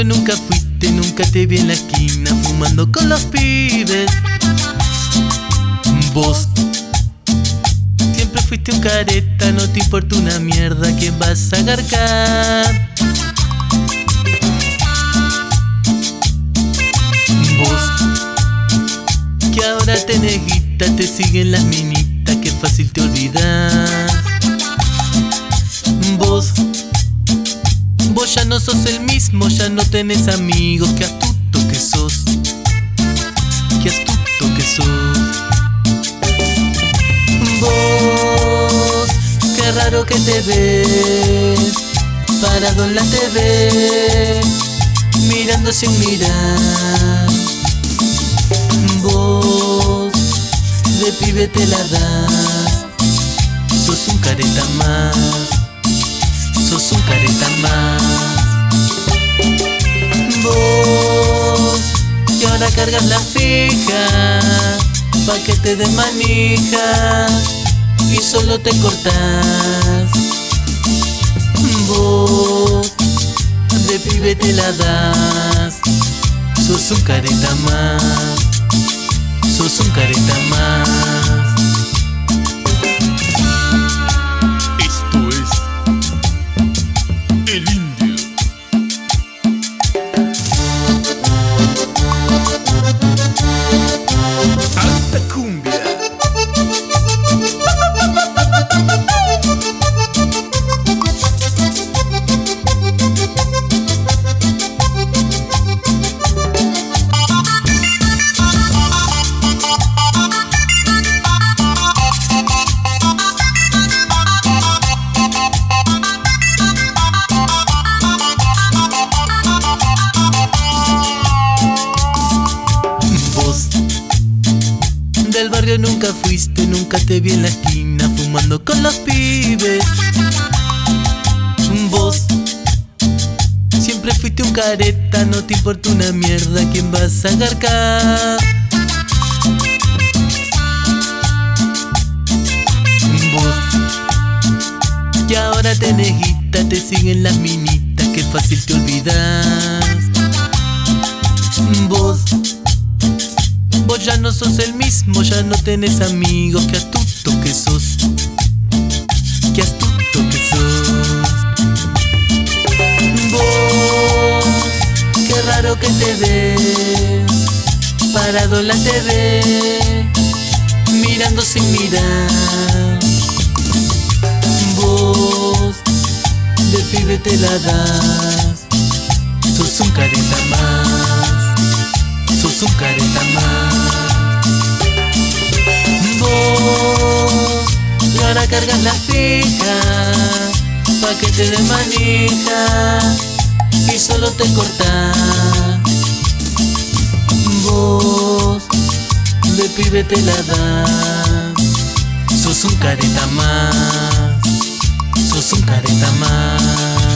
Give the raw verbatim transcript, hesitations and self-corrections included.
barrio nunca fuiste, nunca te vi en la esquina fumando con los pibes. Vos siempre fuiste un careta, no te importa una mierda quién vas a garcar. Vos que ahora tenés guita, te siguen las minitas, que fácil te olvidas. Vos Vos ya no sos el mismo, ya no tenés amigos. Qué astuto que sos, qué astuto que sos. Vos, qué raro que te ves, parado en la T V, mirando sin mirar. Vos, de pibe te la das, sos un careta más, sos un careta más. Vos, que ahora cargas la fija, pa' que te dé manija y solo te cortás. Vos, de pibe te la das, sos un careta más, sos un careta más. El indio. Alta cumbia. Del barrio nunca fuiste, nunca te vi en la esquina fumando con los pibes. Vos siempre fuiste un careta, no te importa una mierda quién vas a garcar. Vos que ahora tenés guita, te siguen las minitas, que fácil te olvidas. Vos Vos ya no sos el mismo, ya no tenés amigos. Qué astuto que sos, qué astuto que sos. Vos, qué raro que te ves, parado en la T V, mirando sin mirar. Vos, de pibe te la das, sos un careta más, sos un careta más. Vos, y ahora cargas la fija, pa' que te dé manija y solo te cortás. Vos, de pibe te la das, sos un careta más, sos un careta más.